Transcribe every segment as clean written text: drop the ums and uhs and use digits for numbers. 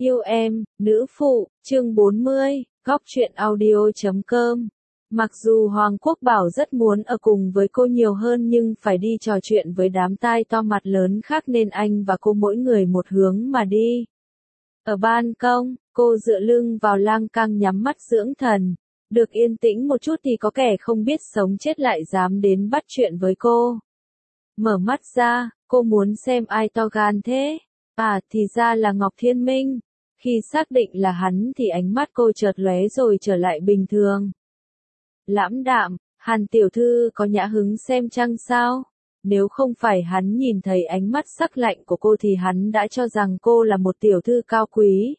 Yêu em, nữ phụ, chương 40, góc truyện audio.com. Mặc dù Hoàng Quốc Bảo rất muốn ở cùng với cô nhiều hơn nhưng phải đi trò chuyện với đám tai to mặt lớn khác nên anh và cô mỗi người một hướng mà đi. Ở ban công, cô dựa lưng vào lan can nhắm mắt dưỡng thần. Được yên tĩnh một chút thì có kẻ không biết sống chết lại dám đến bắt chuyện với cô. Mở mắt ra, cô muốn xem ai to gan thế. À, thì ra là Ngọc Thiên Minh. Khi xác định là hắn thì ánh mắt cô chợt lóe rồi trở lại bình thường. Lãm đạm, Hàn tiểu thư có nhã hứng xem trăng sao? Nếu không phải hắn nhìn thấy ánh mắt sắc lạnh của cô thì hắn đã cho rằng cô là một tiểu thư cao quý.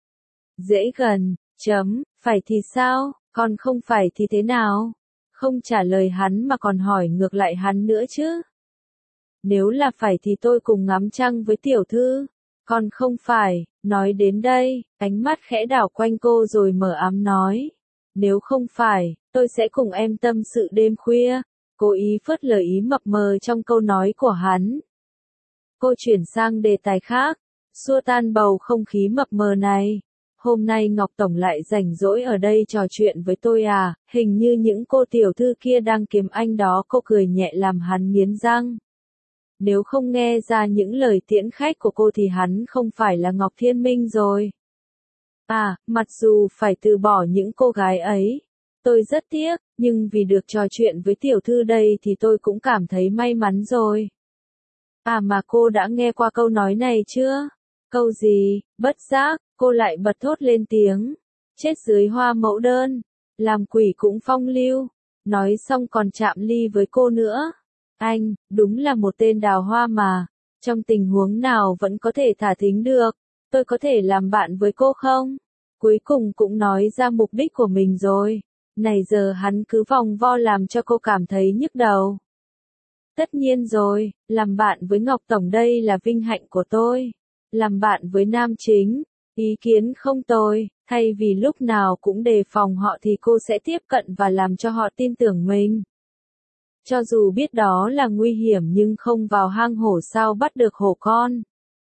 Dễ gần, phải thì sao, còn không phải thì thế nào? Không trả lời hắn mà còn hỏi ngược lại hắn nữa chứ. Nếu là phải thì tôi cùng ngắm trăng với tiểu thư. Còn không phải, nói đến đây, ánh mắt khẽ đảo quanh cô rồi mở ám nói. Nếu không phải, tôi sẽ cùng em tâm sự đêm khuya. Cố ý phớt lờ ý mập mờ trong câu nói của hắn. Cô chuyển sang đề tài khác, xua tan bầu không khí mập mờ này. Hôm nay Ngọc Tổng lại rảnh rỗi ở đây trò chuyện với tôi à, hình như những cô tiểu thư kia đang kiếm anh đó. Cô cười nhẹ làm hắn nghiến răng. Nếu không nghe ra những lời tiễn khách của cô thì hắn không phải là Ngọc Thiên Minh rồi. À, mặc dù phải từ bỏ những cô gái ấy, tôi rất tiếc, nhưng vì được trò chuyện với tiểu thư đây thì tôi cũng cảm thấy may mắn rồi. À mà cô đã nghe qua câu nói này chưa? Câu gì? Bất giác, cô lại bật thốt lên tiếng. Chết dưới hoa mẫu đơn, làm quỷ cũng phong lưu. Nói xong còn chạm ly với cô nữa. Anh, đúng là một tên đào hoa mà. Trong tình huống nào vẫn có thể thả thính được. Tôi có thể làm bạn với cô không? Cuối cùng cũng nói ra mục đích của mình rồi. Này giờ hắn cứ vòng vo làm cho cô cảm thấy nhức đầu. Tất nhiên rồi, làm bạn với Ngọc Tổng đây là vinh hạnh của tôi. Làm bạn với nam chính, ý kiến không tồi, thay vì lúc nào cũng đề phòng họ thì cô sẽ tiếp cận và làm cho họ tin tưởng mình. Cho dù biết đó là nguy hiểm nhưng không vào hang hổ sao bắt được hổ con.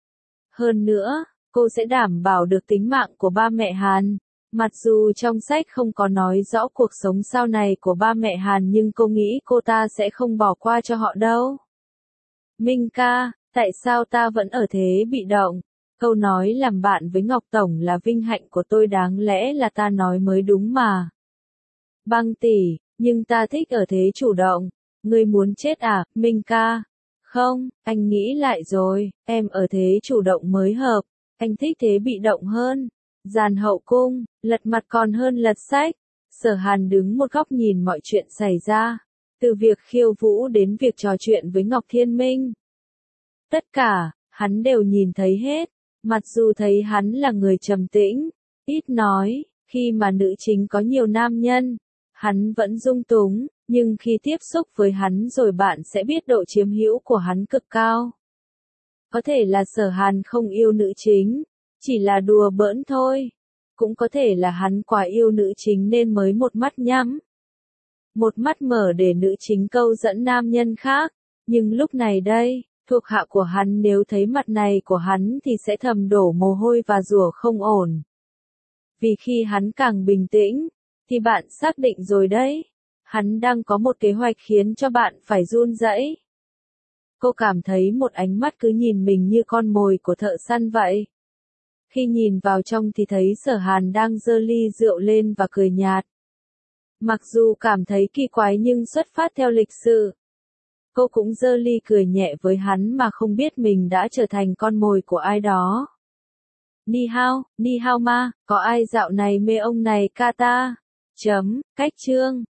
Hơn nữa, cô sẽ đảm bảo được tính mạng của ba mẹ Hàn. Mặc dù trong sách không có nói rõ cuộc sống sau này của ba mẹ Hàn nhưng cô nghĩ cô ta sẽ không bỏ qua cho họ đâu. Minh ca, tại sao ta vẫn ở thế bị động? Câu nói làm bạn với Ngọc Tổng là vinh hạnh của tôi đáng lẽ là ta nói mới đúng mà. Băng tỷ, nhưng ta thích ở thế chủ động. Ngươi muốn chết à, Minh ca? Không, anh nghĩ lại rồi, em ở thế chủ động mới hợp. Anh thích thế bị động hơn. Giàn hậu cung, lật mặt còn hơn lật sách. Sở Hàn đứng một góc nhìn mọi chuyện xảy ra. Từ việc khiêu vũ đến việc trò chuyện với Ngọc Thiên Minh. Tất cả, hắn đều nhìn thấy hết. Mặc dù thấy hắn là người trầm tĩnh, ít nói, khi mà nữ chính có nhiều nam nhân, hắn vẫn dung túng, nhưng khi tiếp xúc với hắn rồi bạn sẽ biết độ chiếm hữu của hắn cực cao. Có thể là Sở Hàn không yêu nữ chính, chỉ là đùa bỡn thôi. Cũng có thể là hắn quá yêu nữ chính nên mới một mắt nhắm, một mắt mở để nữ chính câu dẫn nam nhân khác. Nhưng lúc này đây, thuộc hạ của hắn nếu thấy mặt này của hắn thì sẽ thầm đổ mồ hôi và rủa không ổn. Vì khi hắn càng bình tĩnh, thì bạn xác định rồi đấy. Hắn đang có một kế hoạch khiến cho bạn phải run rẩy. Cô cảm thấy một ánh mắt cứ nhìn mình như con mồi của thợ săn vậy. Khi nhìn vào trong thì thấy Sở Hàn đang giơ ly rượu lên và cười nhạt. Mặc dù cảm thấy kỳ quái nhưng xuất phát theo lịch sự. Cô cũng giơ ly cười nhẹ với hắn mà không biết mình đã trở thành con mồi của ai đó. Ni hao ma, có ai dạo này mê ông này ca ta? Cách chương.